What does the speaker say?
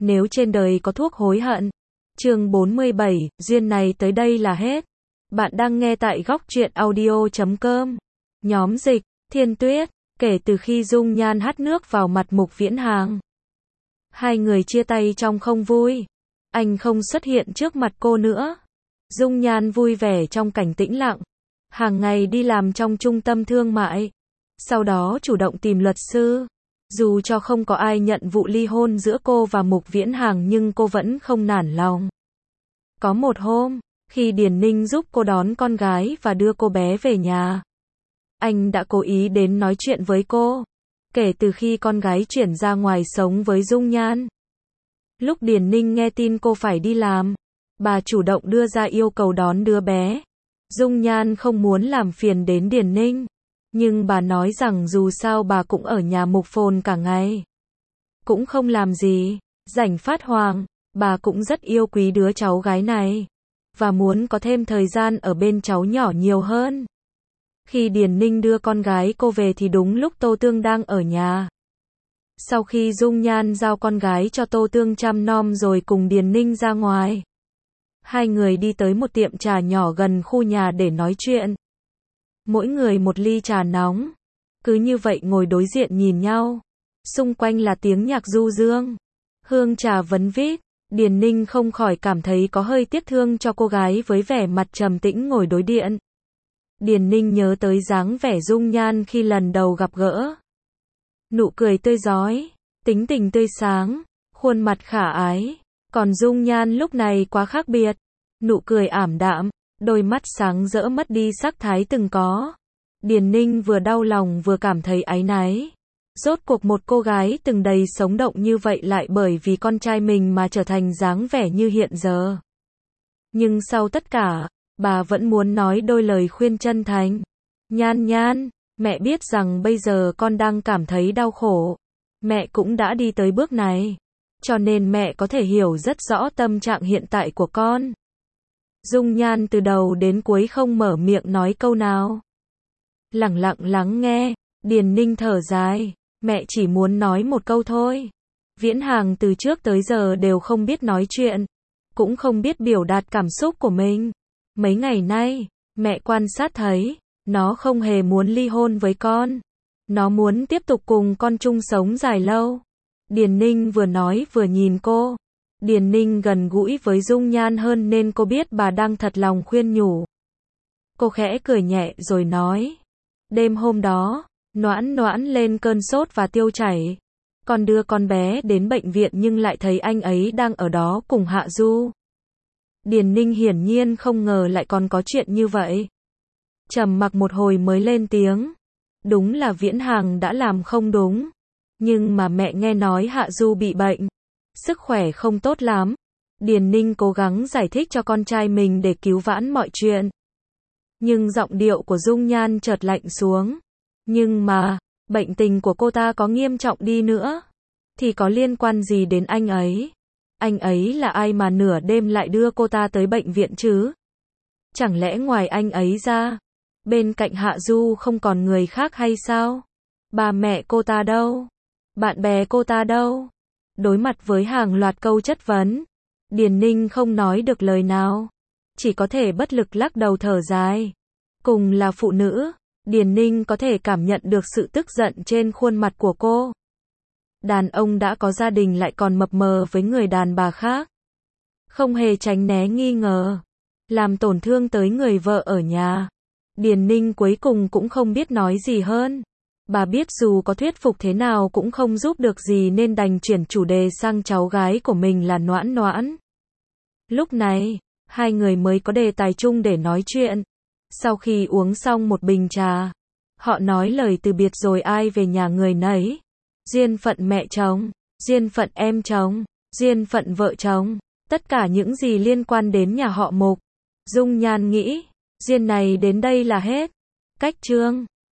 nếu trên đời có thuốc hối hận. Chương 47, duyên này tới đây là hết. Bạn đang nghe tại góc truyện audio.com. Nhóm dịch, Thiên Tuyết, kể từ khi Dung Nhan hắt nước vào mặt Mục Viễn Hàng. Hai người chia tay trong không vui. Anh không xuất hiện trước mặt cô nữa. Dung Nhan vui vẻ trong cảnh tĩnh lặng. Hàng ngày đi làm trong trung tâm thương mại. Sau đó chủ động tìm luật sư. Dù cho không có ai nhận vụ ly hôn giữa cô và Mục Viễn Hàng nhưng cô vẫn không nản lòng. Có một hôm, khi Điền Ninh giúp cô đón con gái và đưa cô bé về nhà, anh đã cố ý đến nói chuyện với cô. Kể từ khi con gái chuyển ra ngoài sống với Dung Nhan. Lúc Điền Ninh nghe tin cô phải đi làm, bà chủ động đưa ra yêu cầu đón đứa bé. Dung Nhan không muốn làm phiền đến Điền Ninh, nhưng bà nói rằng dù sao bà cũng ở nhà Mục Phồn cả ngày, cũng không làm gì, rảnh phát hoàng, bà cũng rất yêu quý đứa cháu gái này, và muốn có thêm thời gian ở bên cháu nhỏ nhiều hơn. Khi Điền Ninh đưa con gái cô về thì đúng lúc Tô Tương đang ở nhà. Sau khi Dung Nhan giao con gái cho Tô Tương chăm nom rồi cùng Điền Ninh ra ngoài, hai người đi tới một tiệm trà nhỏ gần khu nhà để nói chuyện. Mỗi người một ly trà nóng. Cứ như vậy ngồi đối diện nhìn nhau. Xung quanh là tiếng nhạc du dương, hương trà vấn vít. Điền Ninh không khỏi cảm thấy có hơi tiếc thương cho cô gái với vẻ mặt trầm tĩnh ngồi đối diện. Điền Ninh nhớ tới dáng vẻ Dung Nhan khi lần đầu gặp gỡ. Nụ cười tươi rói, tính tình tươi sáng, khuôn mặt khả ái. Còn Dung Nhan lúc này quá khác biệt. Nụ cười ảm đạm, đôi mắt sáng rỡ mất đi sắc thái từng có. Điền Ninh vừa đau lòng vừa cảm thấy áy náy. Rốt cuộc một cô gái từng đầy sống động như vậy lại bởi vì con trai mình mà trở thành dáng vẻ như hiện giờ. Nhưng sau tất cả, bà vẫn muốn nói đôi lời khuyên chân thành. Nhan Nhan, mẹ biết rằng bây giờ con đang cảm thấy đau khổ. Mẹ cũng đã đi tới bước này, cho nên mẹ có thể hiểu rất rõ tâm trạng hiện tại của con. Dung Nhan từ đầu đến cuối không mở miệng nói câu nào. Lẳng lặng lắng nghe, Điền Ninh thở dài, mẹ chỉ muốn nói một câu thôi. Viễn Hàng từ trước tới giờ đều không biết nói chuyện, cũng không biết biểu đạt cảm xúc của mình. Mấy ngày nay, mẹ quan sát thấy, nó không hề muốn ly hôn với con. Nó muốn tiếp tục cùng con chung sống dài lâu. Điền Ninh vừa nói vừa nhìn cô. Điền Ninh gần gũi với Dung Nhan hơn nên cô biết bà đang thật lòng khuyên nhủ. Cô khẽ cười nhẹ rồi nói. Đêm hôm đó, Noãn Noãn lên cơn sốt và tiêu chảy. Con đưa con bé đến bệnh viện nhưng lại thấy anh ấy đang ở đó cùng Hạ Du. Điền Ninh hiển nhiên không ngờ lại còn có chuyện như vậy. Trầm mặc một hồi mới lên tiếng. Đúng là Viễn Hàng đã làm không đúng. Nhưng mà mẹ nghe nói Hạ Du bị bệnh, sức khỏe không tốt lắm. Điền Ninh cố gắng giải thích cho con trai mình để cứu vãn mọi chuyện. Nhưng giọng điệu của Dung Nhan chợt lạnh xuống. Nhưng mà, bệnh tình của cô ta có nghiêm trọng đi nữa, thì có liên quan gì đến anh ấy? Anh ấy là ai mà nửa đêm lại đưa cô ta tới bệnh viện chứ? Chẳng lẽ ngoài anh ấy ra, bên cạnh Hạ Du không còn người khác hay sao? Bà mẹ cô ta đâu? Bạn bè cô ta đâu? Đối mặt với hàng loạt câu chất vấn, Điền Ninh không nói được lời nào, chỉ có thể bất lực lắc đầu thở dài. Cùng là phụ nữ, Điền Ninh có thể cảm nhận được sự tức giận trên khuôn mặt của cô. Đàn ông đã có gia đình lại còn mập mờ với người đàn bà khác, không hề tránh né nghi ngờ, làm tổn thương tới người vợ ở nhà. Điền Ninh cuối cùng cũng không biết nói gì hơn. Bà biết dù có thuyết phục thế nào cũng không giúp được gì nên đành chuyển chủ đề sang cháu gái của mình là Noãn Noãn. Lúc này, hai người mới có đề tài chung để nói chuyện. Sau khi uống xong một bình trà, họ nói lời từ biệt rồi ai về nhà người nấy. Duyên phận mẹ chồng, duyên phận em chồng, duyên phận vợ chồng, tất cả những gì liên quan đến nhà họ Mục. Dung Nhan nghĩ, duyên này đến đây là hết. Cách chương